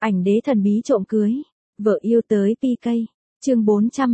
Ảnh đế thần bí trộm cưới. Vợ yêu tới PK. Chương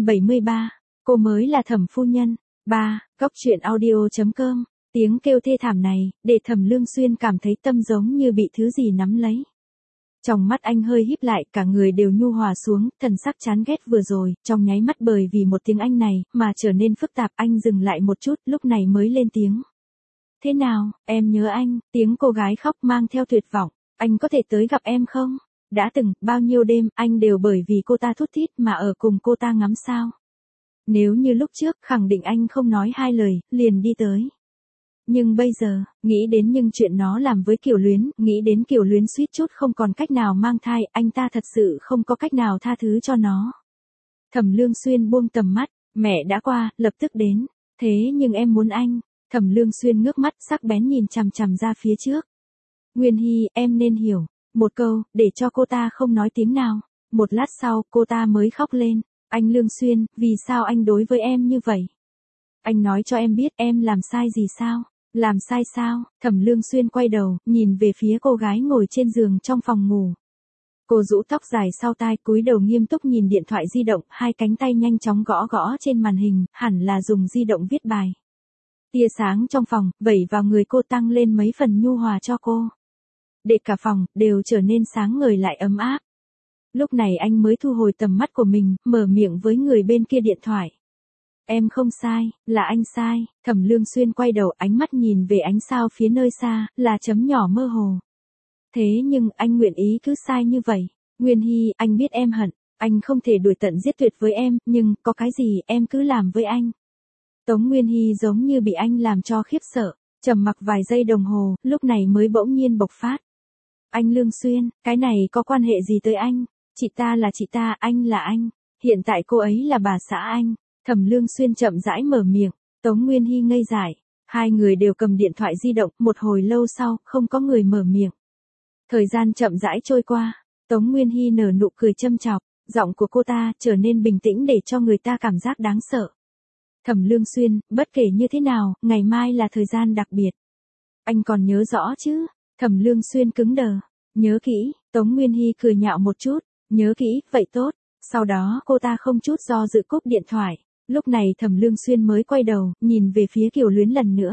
473. Cô mới là Thẩm phu nhân. 3. Góc truyện audio.com. Tiếng kêu thê thảm này, để Thẩm Lương Xuyên cảm thấy tâm giống như bị thứ gì nắm lấy. Trong mắt anh hơi híp lại, cả người đều nhu hòa xuống, thần sắc chán ghét vừa rồi, trong nháy mắt bởi vì một tiếng Anh này, mà trở nên phức tạp. Anh dừng lại một chút, lúc này mới lên tiếng. Thế nào, em nhớ anh, tiếng cô gái khóc mang theo tuyệt vọng. Anh có thể tới gặp em không? Đã từng, bao nhiêu đêm, anh đều bởi vì cô ta thút thít mà ở cùng cô ta ngắm sao. Nếu như lúc trước, khẳng định anh không nói hai lời, liền đi tới. Nhưng bây giờ, nghĩ đến những chuyện nó làm với Kiều Luyến, nghĩ đến Kiều Luyến suýt chút không còn cách nào mang thai, anh ta thật sự không có cách nào tha thứ cho nó. Thẩm Lương Xuyên buông tầm mắt, mẹ đã qua, lập tức đến. Thế nhưng em muốn anh. Thẩm Lương Xuyên ngước mắt sắc bén nhìn chằm chằm ra phía trước. Nguyên Hy, em nên hiểu. Một câu, để cho cô ta không nói tiếng nào. Một lát sau, cô ta mới khóc lên. Anh Lương Xuyên, vì sao anh đối với em như vậy? Anh nói cho em biết em làm sai gì sao? Làm sai sao? Thẩm Lương Xuyên quay đầu, nhìn về phía cô gái ngồi trên giường trong phòng ngủ. Cô rũ tóc dài sau tai, cúi đầu nghiêm túc nhìn điện thoại di động, hai cánh tay nhanh chóng gõ gõ trên màn hình, hẳn là dùng di động viết bài. Tia sáng trong phòng, vẩy vào người cô tăng lên mấy phần nhu hòa cho cô. Để cả phòng, đều trở nên sáng ngời lại ấm áp. Lúc này anh mới thu hồi tầm mắt của mình, mở miệng với người bên kia điện thoại. Em không sai, là anh sai. Thẩm Lương Xuyên quay đầu, ánh mắt nhìn về ánh sao phía nơi xa, là chấm nhỏ mơ hồ. Thế nhưng, anh nguyện ý cứ sai như vậy. Nguyên Hy, anh biết em hận, anh không thể đuổi tận giết tuyệt với em, nhưng, có cái gì, em cứ làm với anh. Tống Nguyên Hy giống như bị anh làm cho khiếp sợ, trầm mặc vài giây đồng hồ, lúc này mới bỗng nhiên bộc phát. Anh Lương Xuyên, cái này có quan hệ gì tới anh? Chị ta là chị ta, anh là anh. Hiện tại cô ấy là bà xã anh. Thẩm Lương Xuyên chậm rãi mở miệng. Tống Nguyên Hy ngây dại. Hai người đều cầm điện thoại di động, một hồi lâu sau, không có người mở miệng. Thời gian chậm rãi trôi qua. Tống Nguyên Hy nở nụ cười châm chọc. Giọng của cô ta trở nên bình tĩnh để cho người ta cảm giác đáng sợ. Thẩm Lương Xuyên, bất kể như thế nào, ngày mai là thời gian đặc biệt. Anh còn nhớ rõ chứ? Thẩm Lương Xuyên cứng đờ. Nhớ kỹ. Tống Nguyên Hy cười nhạo một chút. Nhớ kỹ, vậy tốt. Sau đó cô ta không chút do dự cúp điện thoại. Lúc này Thẩm Lương Xuyên mới quay đầu, nhìn về phía Kiều Luyến lần nữa.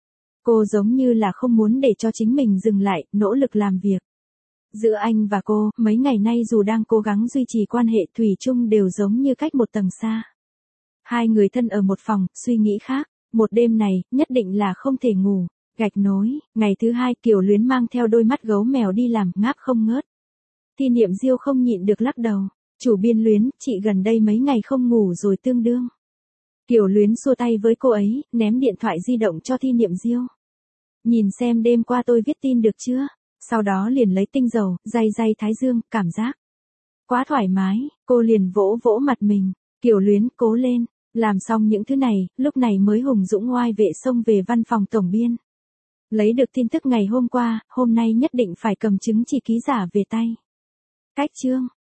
Cô giống như là không muốn để cho chính mình dừng lại, nỗ lực làm việc. Giữa anh và cô, mấy ngày nay dù đang cố gắng duy trì quan hệ thủy chung đều giống như cách một tầng xa. Hai người thân ở một phòng, suy nghĩ khác. Một đêm này, nhất định là không thể ngủ. Gạch nối, ngày thứ hai Kiều Luyến mang theo đôi mắt gấu mèo đi làm, ngáp không ngớt. Thi Niệm Diêu không nhịn được lắc đầu. Chủ Biên Luyến, chị gần đây mấy ngày không ngủ rồi tương đương. Kiều Luyến xua tay với cô ấy, ném điện thoại di động cho Thi Niệm Diêu. Nhìn xem đêm qua tôi viết tin được chưa? Sau đó liền lấy tinh dầu, day day thái dương, cảm giác quá thoải mái, cô liền vỗ vỗ mặt mình. Kiều Luyến, cố lên. Làm xong những thứ này, lúc này mới hùng dũng oai vệ xông về văn phòng tổng biên. Lấy được tin tức ngày hôm qua, hôm nay nhất định phải cầm chứng chỉ ký giả về tay. Cách chương.